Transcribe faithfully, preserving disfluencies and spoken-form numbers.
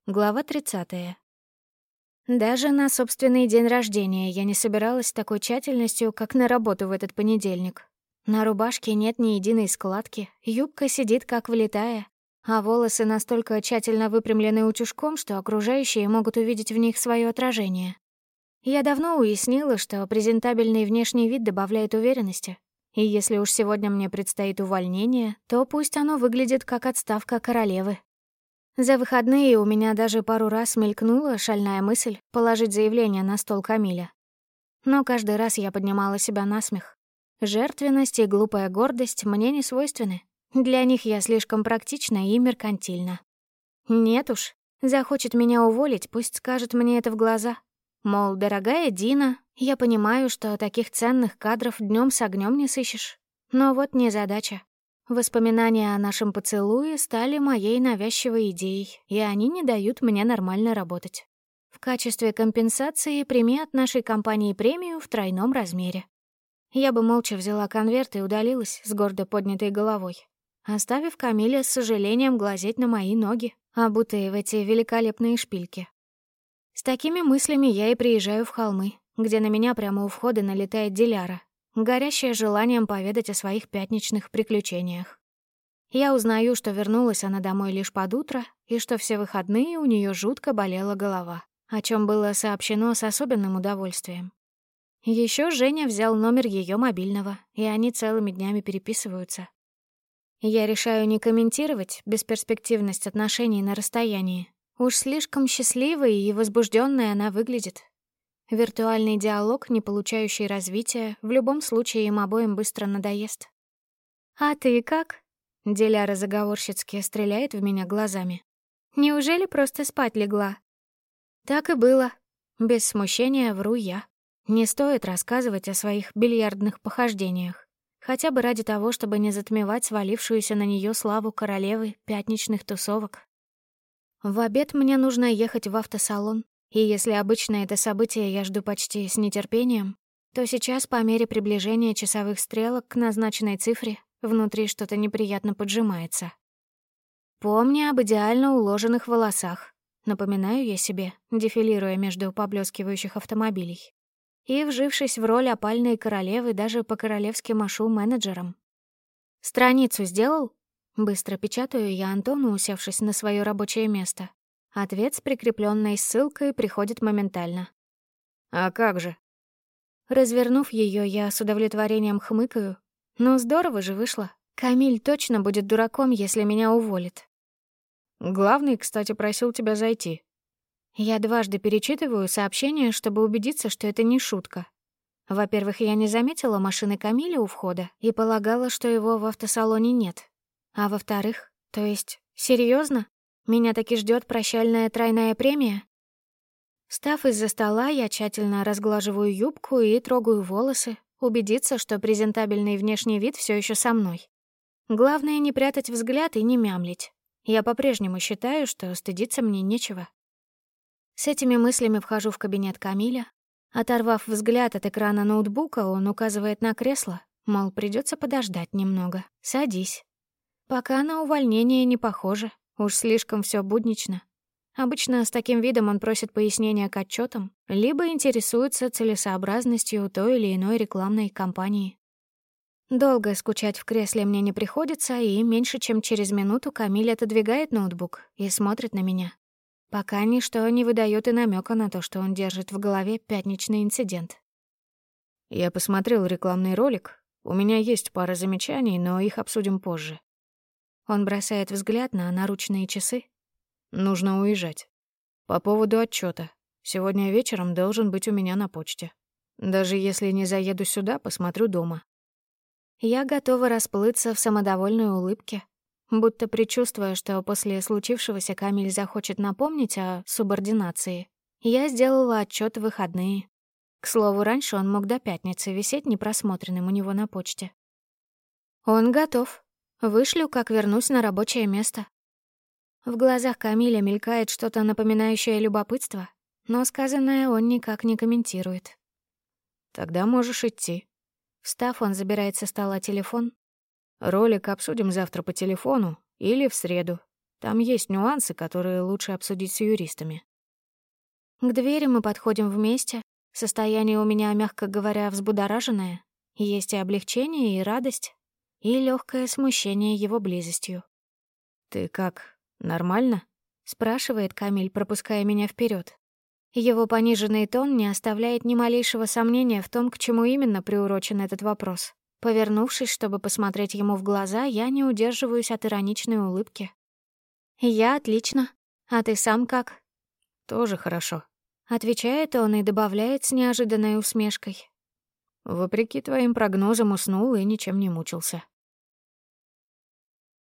Глава тридцатая. Даже на собственный день рождения я не собиралась с такой тщательностью, как на работу в этот понедельник. На рубашке нет ни единой складки, юбка сидит как влитая, а волосы настолько тщательно выпрямлены утюжком, что окружающие могут увидеть в них свое отражение. Я давно уяснила, что презентабельный внешний вид добавляет уверенности, и если уж сегодня мне предстоит увольнение, то пусть оно выглядит как отставка королевы. За выходные у меня даже пару раз мелькнула шальная мысль положить заявление на стол Камиля. Но каждый раз я поднимала себя на смех. Жертвенность и глупая гордость мне не свойственны. Для них я слишком практична и меркантильна. Нет уж, захочет меня уволить, пусть скажет мне это в глаза. Мол, дорогая Дина, я понимаю, что таких ценных кадров днем с огнем не сыщешь. Но вот незадача. Воспоминания о нашем поцелуе стали моей навязчивой идеей, и они не дают мне нормально работать. В качестве компенсации прими от нашей компании премию в тройном размере. Я бы молча взяла конверт и удалилась с гордо поднятой головой, оставив Камиля с сожалением глазеть на мои ноги, обутые в эти великолепные шпильки. С такими мыслями я и приезжаю в холмы, где на меня прямо у входа налетает Диляра, горящая желанием поведать о своих пятничных приключениях. Я узнаю, что вернулась она домой лишь под утро, и что все выходные у нее жутко болела голова, о чем было сообщено с особенным удовольствием. Еще Женя взял номер ее мобильного, и они целыми днями переписываются. Я решаю не комментировать бесперспективность отношений на расстоянии. Уж слишком счастливой и возбужденной она выглядит. Виртуальный диалог, не получающий развития, в любом случае им обоим быстро надоест. «А ты как?» — Диляра заговорщицки стреляет в меня глазами. «Неужели просто спать легла?» Так и было. Без смущения вру я. Не стоит рассказывать о своих бильярдных похождениях. Хотя бы ради того, чтобы не затмевать свалившуюся на нее славу королевы пятничных тусовок. В обед мне нужно ехать в автосалон. И если обычно это событие я жду почти с нетерпением, то сейчас, по мере приближения часовых стрелок к назначенной цифре, внутри что-то неприятно поджимается. Помни об идеально уложенных волосах, напоминаю я себе, дефилируя между поблескивающих автомобилей. И, вжившись в роль опальной королевы, даже по-королевски машу менеджером. «Страницу сделал?» Быстро печатаю я Антону, усевшись на свое рабочее место. Ответ с прикрепленной ссылкой приходит моментально. «А как же?» Развернув ее, я с удовлетворением хмыкаю. «Ну, здорово же вышло. Камиль точно будет дураком, если меня уволит». «Главный, кстати, просил тебя зайти». Я дважды перечитываю сообщение, чтобы убедиться, что это не шутка. Во-первых, я не заметила машины Камиля у входа и полагала, что его в автосалоне нет. А во-вторых, то есть, серьезно? Меня таки ждет прощальная тройная премия? Встав из-за стола, я тщательно разглаживаю юбку и трогаю волосы, убедиться, что презентабельный внешний вид все еще со мной. Главное — не прятать взгляд и не мямлить. Я по-прежнему считаю, что стыдиться мне нечего. С этими мыслями вхожу в кабинет Камиля. Оторвав взгляд от экрана ноутбука, он указывает на кресло, мол, придется подождать немного. Садись. Пока на увольнение не похоже. Уж слишком все буднично. Обычно с таким видом он просит пояснения к отчетам, либо интересуется целесообразностью той или иной рекламной кампании. Долго скучать в кресле мне не приходится, и меньше чем через минуту Камиль отодвигает ноутбук и смотрит на меня. Пока ничто не выдает и намека на то, что он держит в голове пятничный инцидент. «Я посмотрел рекламный ролик. У меня есть пара замечаний, но их обсудим позже». Он бросает взгляд на наручные часы. «Нужно уезжать. По поводу отчета. Сегодня вечером должен быть у меня на почте. Даже если не заеду сюда, посмотрю дома». Я готова расплыться в самодовольной улыбке, будто предчувствуя, что после случившегося Камиль захочет напомнить о субординации. Я сделала отчет в выходные. К слову, раньше он мог до пятницы висеть непросмотренным у него на почте. Он готов. Вышлю, как вернусь на рабочее место. В глазах Камиля мелькает что-то напоминающее любопытство, но сказанное он никак не комментирует. «Тогда можешь идти». Встав, он забирает со стола телефон. «Ролик обсудим завтра по телефону или в среду. Там есть нюансы, которые лучше обсудить с юристами. К двери мы подходим вместе. Состояние у меня, мягко говоря, взбудораженное. Есть и облегчение, и радость, и легкое смущение его близостью. «Ты как, нормально?» — спрашивает Камиль, пропуская меня вперед. Его пониженный тон не оставляет ни малейшего сомнения в том, к чему именно приурочен этот вопрос. Повернувшись, чтобы посмотреть ему в глаза, я не удерживаюсь от ироничной улыбки. «Я отлично. А ты сам как?» «Тоже хорошо», — отвечает он и добавляет с неожиданной усмешкой. «Вопреки твоим прогнозам уснул и ничем не мучился».